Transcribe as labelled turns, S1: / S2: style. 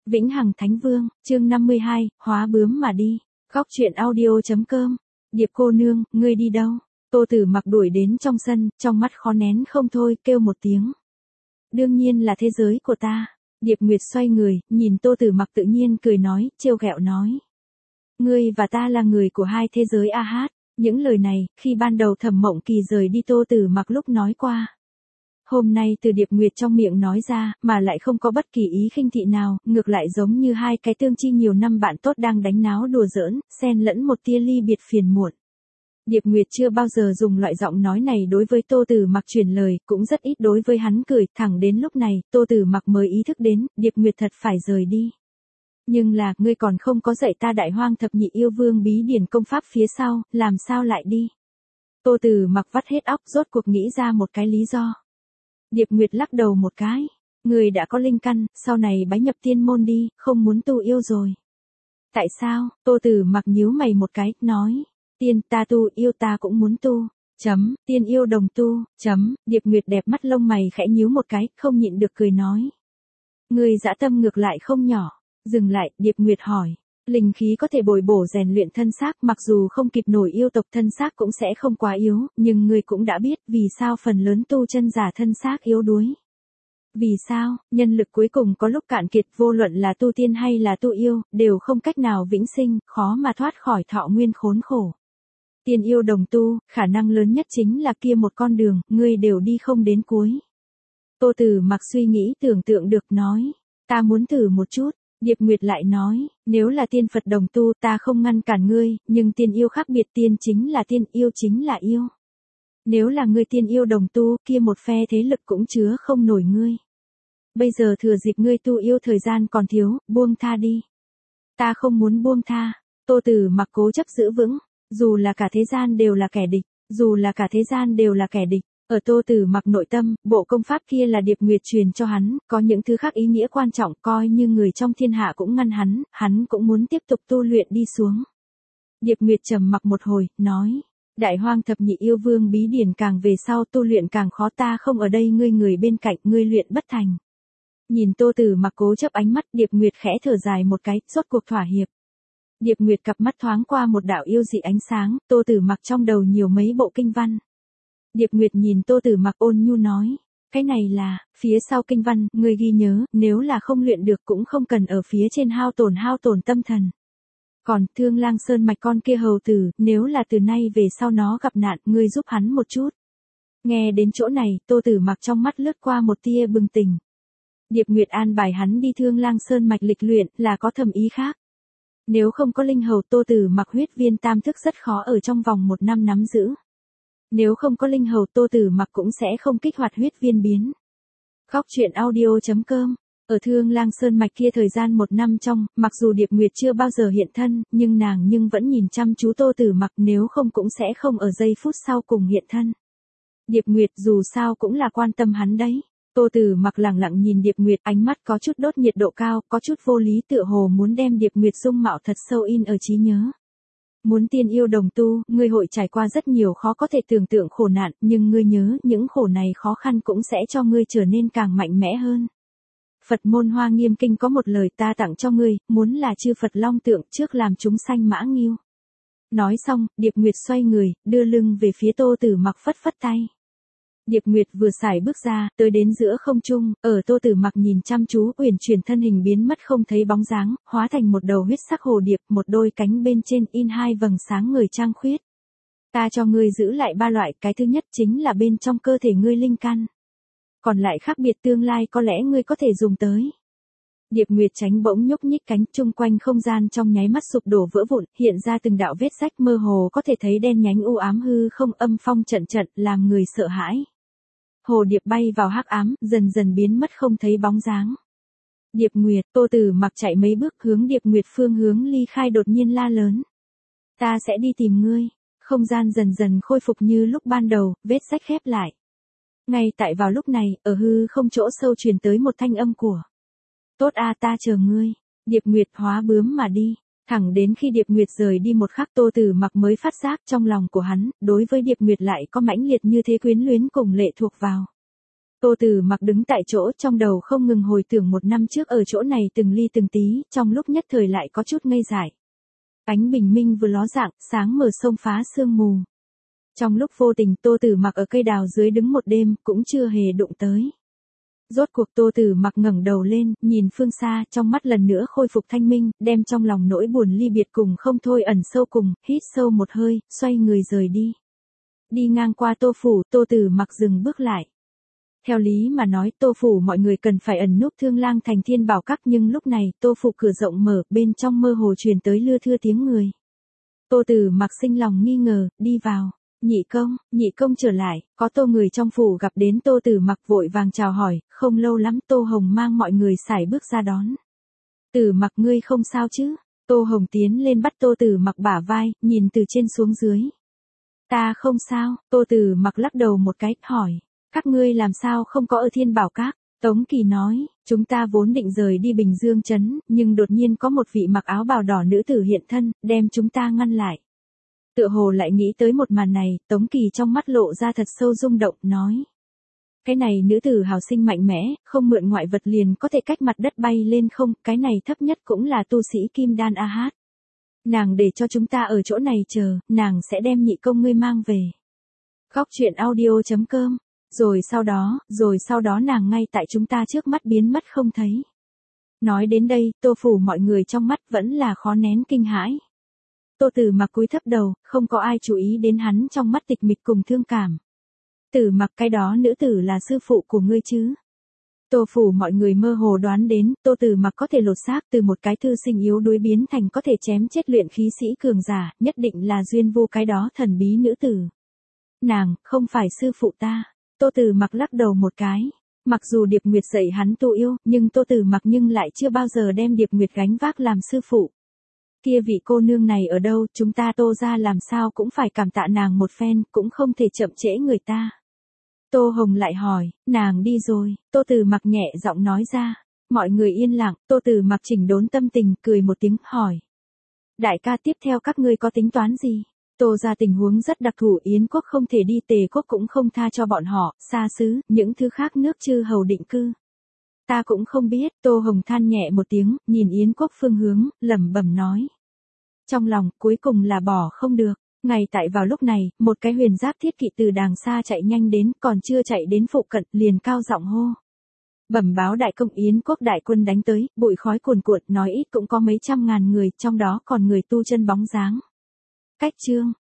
S1: Vĩnh Hằng Thánh Vương, chương 52, hóa bướm mà đi. Góc truyện audio.com. Điệp cô nương, ngươi đi đâu? Tô Tử Mặc đuổi đến trong sân, trong mắt khó nén không thôi, kêu một tiếng. Đương nhiên là thế giới của ta. Điệp Nguyệt xoay người, nhìn Tô Tử Mặc tự nhiên cười nói, trêu ghẹo nói. Ngươi và ta là người của hai thế giới a hát. Những lời này, khi ban đầu Thẩm Mộng Kỳ rời đi Tô Tử Mặc lúc nói qua. Hôm nay từ Điệp Nguyệt trong miệng nói ra, mà lại không có bất kỳ ý khinh thị nào, ngược lại giống như hai cái tương chi nhiều năm bạn tốt đang đánh náo đùa giỡn, xen lẫn một tia ly biệt phiền muộn. Điệp Nguyệt chưa bao giờ dùng loại giọng nói này đối với Tô Tử Mặc truyền lời, cũng rất ít đối với hắn cười, thẳng đến lúc này, Tô Tử Mặc mới ý thức đến, Điệp Nguyệt thật phải rời đi. Nhưng là, ngươi còn không có dạy ta Đại Hoang Thập Nhị Yêu Vương bí điển công pháp phía sau, làm sao lại đi? Tô Tử Mặc vắt hết óc rốt cuộc nghĩ ra một cái lý do. Điệp Nguyệt lắc đầu một cái, người đã có linh căn, sau này bái nhập tiên môn đi, không muốn tu yêu rồi. Tại sao? Tô Tử Mặc nhíu mày một cái, nói, tiên ta tu, yêu ta cũng muốn tu. Tiên yêu đồng tu. Điệp Nguyệt đẹp mắt lông mày khẽ nhíu một cái, không nhịn được cười nói. Người dã tâm ngược lại không nhỏ. Dừng lại, Điệp Nguyệt hỏi. Linh khí có thể bồi bổ rèn luyện thân xác, mặc dù không kịp nổi yêu tộc thân xác cũng sẽ không quá yếu, nhưng ngươi cũng đã biết vì sao phần lớn tu chân giả thân xác yếu đuối. Vì sao, nhân lực cuối cùng có lúc cạn kiệt, vô luận là tu tiên hay là tu yêu, đều không cách nào vĩnh sinh, khó mà thoát khỏi thọ nguyên khốn khổ. Tiên yêu đồng tu, khả năng lớn nhất chính là kia một con đường, ngươi đều đi không đến cuối. Tô Tử Mặc suy nghĩ tưởng tượng được nói, ta muốn thử một chút. Điệp Nguyệt lại nói, nếu là tiên Phật đồng tu ta không ngăn cản ngươi, nhưng tiên yêu khác biệt, tiên chính là tiên, yêu chính là yêu. Nếu là ngươi tiên yêu đồng tu, kia một phe thế lực cũng chứa không nổi ngươi. Bây giờ thừa dịp ngươi tu yêu thời gian còn thiếu, buông tha đi. Ta không muốn buông tha. Tô Tử Mặc cố chấp giữ vững, dù là cả thế gian đều là kẻ địch, dù là cả thế gian đều là kẻ địch. Ở Tô Tử Mặc nội tâm, bộ công pháp kia là Điệp Nguyệt truyền cho hắn, có những thứ khác ý nghĩa quan trọng, coi như người trong thiên hạ cũng ngăn hắn cũng muốn tiếp tục tu luyện đi xuống. Điệp Nguyệt trầm mặc một hồi, nói, Đại Hoang Thập Nhị Yêu Vương bí điển càng về sau tu luyện càng khó, ta không ở đây, ngươi người bên cạnh, ngươi luyện bất thành. Nhìn Tô Tử Mặc cố chấp ánh mắt, Điệp Nguyệt khẽ thở dài một cái, rốt cuộc thỏa hiệp. Điệp Nguyệt cặp mắt thoáng qua một đạo yêu dị ánh sáng, Tô Tử Mặc trong đầu nhiều mấy bộ kinh văn. Điệp Nguyệt nhìn Tô Tử Mặc ôn nhu nói, cái này là, phía sau kinh văn, ngươi ghi nhớ, nếu là không luyện được cũng không cần ở phía trên hao tổn tâm thần. Còn, Thương Lang Sơn mạch con kia hầu tử, nếu là từ nay về sau nó gặp nạn, ngươi giúp hắn một chút. Nghe đến chỗ này, Tô Tử Mặc trong mắt lướt qua một tia bừng tỉnh. Điệp Nguyệt an bài hắn đi Thương Lang Sơn mạch lịch luyện, là có thầm ý khác. Nếu không có linh hầu, Tô Tử Mặc huyết viên tam thức rất khó ở trong vòng 1 năm nắm giữ. Nếu không có linh hầu, Tô Tử Mặc cũng sẽ không kích hoạt huyết viên biến. Góc truyện audio.com. Ở Thương Lang Sơn mạch kia thời gian 1 năm trong, mặc dù Điệp Nguyệt chưa bao giờ hiện thân, nhưng nàng vẫn nhìn chăm chú Tô Tử Mặc, nếu không cũng sẽ không ở giây phút sau cùng hiện thân. Điệp Nguyệt dù sao cũng là quan tâm hắn đấy. Tô Tử Mặc lẳng lặng nhìn Điệp Nguyệt, ánh mắt có chút đốt nhiệt độ cao, có chút vô lý, tựa hồ muốn đem Điệp Nguyệt dung mạo thật sâu in ở trí nhớ. Muốn tiên yêu đồng tu, ngươi hội trải qua rất nhiều khó có thể tưởng tượng khổ nạn, nhưng ngươi nhớ, những khổ này khó khăn cũng sẽ cho ngươi trở nên càng mạnh mẽ hơn. Phật môn Hoa Nghiêm Kinh có một lời, ta tặng cho ngươi, muốn là chư Phật long tượng, trước làm chúng sanh mã nghiêu. Nói xong, Điệp Nguyệt xoay người, đưa lưng về phía Tô Tử Mặc, phất phất tay. Điệp Nguyệt vừa xài bước ra, tới đến giữa không trung, ở Tô Tử Mặc nhìn chăm chú, uyển chuyển thân hình biến mất không thấy bóng dáng, hóa thành một đầu huyết sắc hồ điệp, một đôi cánh bên trên in 2 vầng sáng người trăng khuyết. Ta cho ngươi giữ lại 3 loại, cái thứ nhất chính là bên trong cơ thể ngươi linh căn. Còn lại khác biệt tương lai có lẽ ngươi có thể dùng tới. Điệp Nguyệt tránh bỗng nhúc nhích cánh, chung quanh không gian trong nháy mắt sụp đổ vỡ vụn, hiện ra từng đạo vết rách, mơ hồ có thể thấy đen nhánh u ám hư không, âm phong trận trận, làm người sợ hãi. Hồ điệp bay vào hắc ám, dần dần biến mất không thấy bóng dáng. Điệp Nguyệt, Tô Tử Mặc chạy mấy bước hướng Điệp Nguyệt phương hướng ly khai, đột nhiên la lớn. Ta sẽ đi tìm ngươi. Không gian dần dần khôi phục như lúc ban đầu, vết rách khép lại. Ngay tại vào lúc này, ở hư không chỗ sâu truyền tới một thanh âm của. Tốt a, ta chờ ngươi. Điệp Nguyệt hóa bướm mà đi. Thẳng đến khi Điệp Nguyệt rời đi một khắc, Tô Tử Mặc mới phát giác trong lòng của hắn, đối với Điệp Nguyệt lại có mãnh liệt như thế quyến luyến cùng lệ thuộc vào. Tô Tử Mặc đứng tại chỗ trong đầu không ngừng hồi tưởng một năm trước ở chỗ này từng ly từng tí, trong lúc nhất thời lại có chút ngây dại. Ánh bình minh vừa ló dạng, sáng mở sông phá sương mù. Trong lúc vô tình Tô Tử Mặc ở cây đào dưới đứng một đêm, cũng chưa hề đụng tới. Rốt cuộc Tô Tử Mặc ngẩng đầu lên, nhìn phương xa, trong mắt lần nữa khôi phục thanh minh, đem trong lòng nỗi buồn ly biệt cùng không thôi ẩn sâu cùng, hít sâu một hơi, xoay người rời đi. Đi ngang qua Tô phủ, Tô Tử Mặc dừng bước lại. Theo lý mà nói Tô phủ mọi người cần phải ẩn núp Thương Lang thành Thiên Bảo Các, nhưng lúc này Tô phủ cửa rộng mở, bên trong mơ hồ truyền tới lưa thưa tiếng người. Tô Tử Mặc sinh lòng nghi ngờ, đi vào. Nhị công trở lại, có Tô người trong phủ gặp đến Tô Tử Mặc vội vàng chào hỏi, không lâu lắm Tô Hồng mang mọi người sải bước ra đón. Tử Mặc ngươi không sao chứ? Tô Hồng tiến lên bắt Tô Tử Mặc bả vai, nhìn từ trên xuống dưới. Ta không sao, Tô Tử Mặc lắc đầu một cái, hỏi. Các ngươi làm sao không có ở Thiên Bảo Các? Tống Kỳ nói, chúng ta vốn định rời đi Bình Dương trấn, nhưng đột nhiên có một vị mặc áo bào đỏ nữ tử hiện thân, đem chúng ta ngăn lại. Tựa hồ lại nghĩ tới một màn này, Tống Kỳ trong mắt lộ ra thật sâu rung động, nói. Cái này nữ tử hào sinh mạnh mẽ, không mượn ngoại vật liền có thể cách mặt đất bay lên không, cái này thấp nhất cũng là tu sĩ Kim Đan A Hát. Nàng để cho chúng ta ở chỗ này chờ, nàng sẽ đem nhị công ngươi mang về. Góc truyện audio.com. Rồi sau đó nàng ngay tại chúng ta trước mắt biến mất không thấy. Nói đến đây, Tô phủ mọi người trong mắt vẫn là khó nén kinh hãi. Tô Tử Mặc cúi thấp đầu, không có ai chú ý đến hắn trong mắt tịch mịch cùng thương cảm. Tử Mặc, cái đó nữ tử là sư phụ của ngươi chứ? Tô phủ mọi người mơ hồ đoán đến, Tô Tử Mặc có thể lột xác từ một cái thư sinh yếu đuối biến thành có thể chém chết luyện khí sĩ cường giả, nhất định là duyên vô cái đó thần bí nữ tử. Nàng, không phải sư phụ ta. Tô Tử Mặc lắc đầu một cái. Mặc dù Điệp Nguyệt dạy hắn tu yêu, nhưng Tô Tử Mặc nhưng lại chưa bao giờ đem Điệp Nguyệt gánh vác làm sư phụ. Kia vị cô nương này ở đâu, chúng ta Tô gia làm sao cũng phải cảm tạ nàng một phen, cũng không thể chậm trễ người ta. Tô Hồng lại hỏi, nàng đi rồi, Tô Tử Mặc nhẹ giọng nói ra. Mọi người yên lặng, Tô Tử Mặc chỉnh đốn tâm tình, cười một tiếng, hỏi. Đại ca, tiếp theo các ngươi có tính toán gì? Tô gia tình huống rất đặc thù, Yến quốc không thể đi, Tề quốc cũng không tha cho bọn họ, xa xứ, những thứ khác nước chư hầu định cư. Ta cũng không biết, Tô Hồng than nhẹ một tiếng, nhìn Yến quốc phương hướng, lẩm bẩm nói. Trong lòng, cuối cùng là bỏ không được. Ngay tại vào lúc này, một cái huyền giáp thiết kỵ từ đàng xa chạy nhanh đến, còn chưa chạy đến phụ cận, liền cao giọng hô. Bẩm báo đại công, Yến quốc đại quân đánh tới, bụi khói cuồn cuộn, nói ít cũng có mấy trăm ngàn người, trong đó còn người tu chân bóng dáng. Cách chương.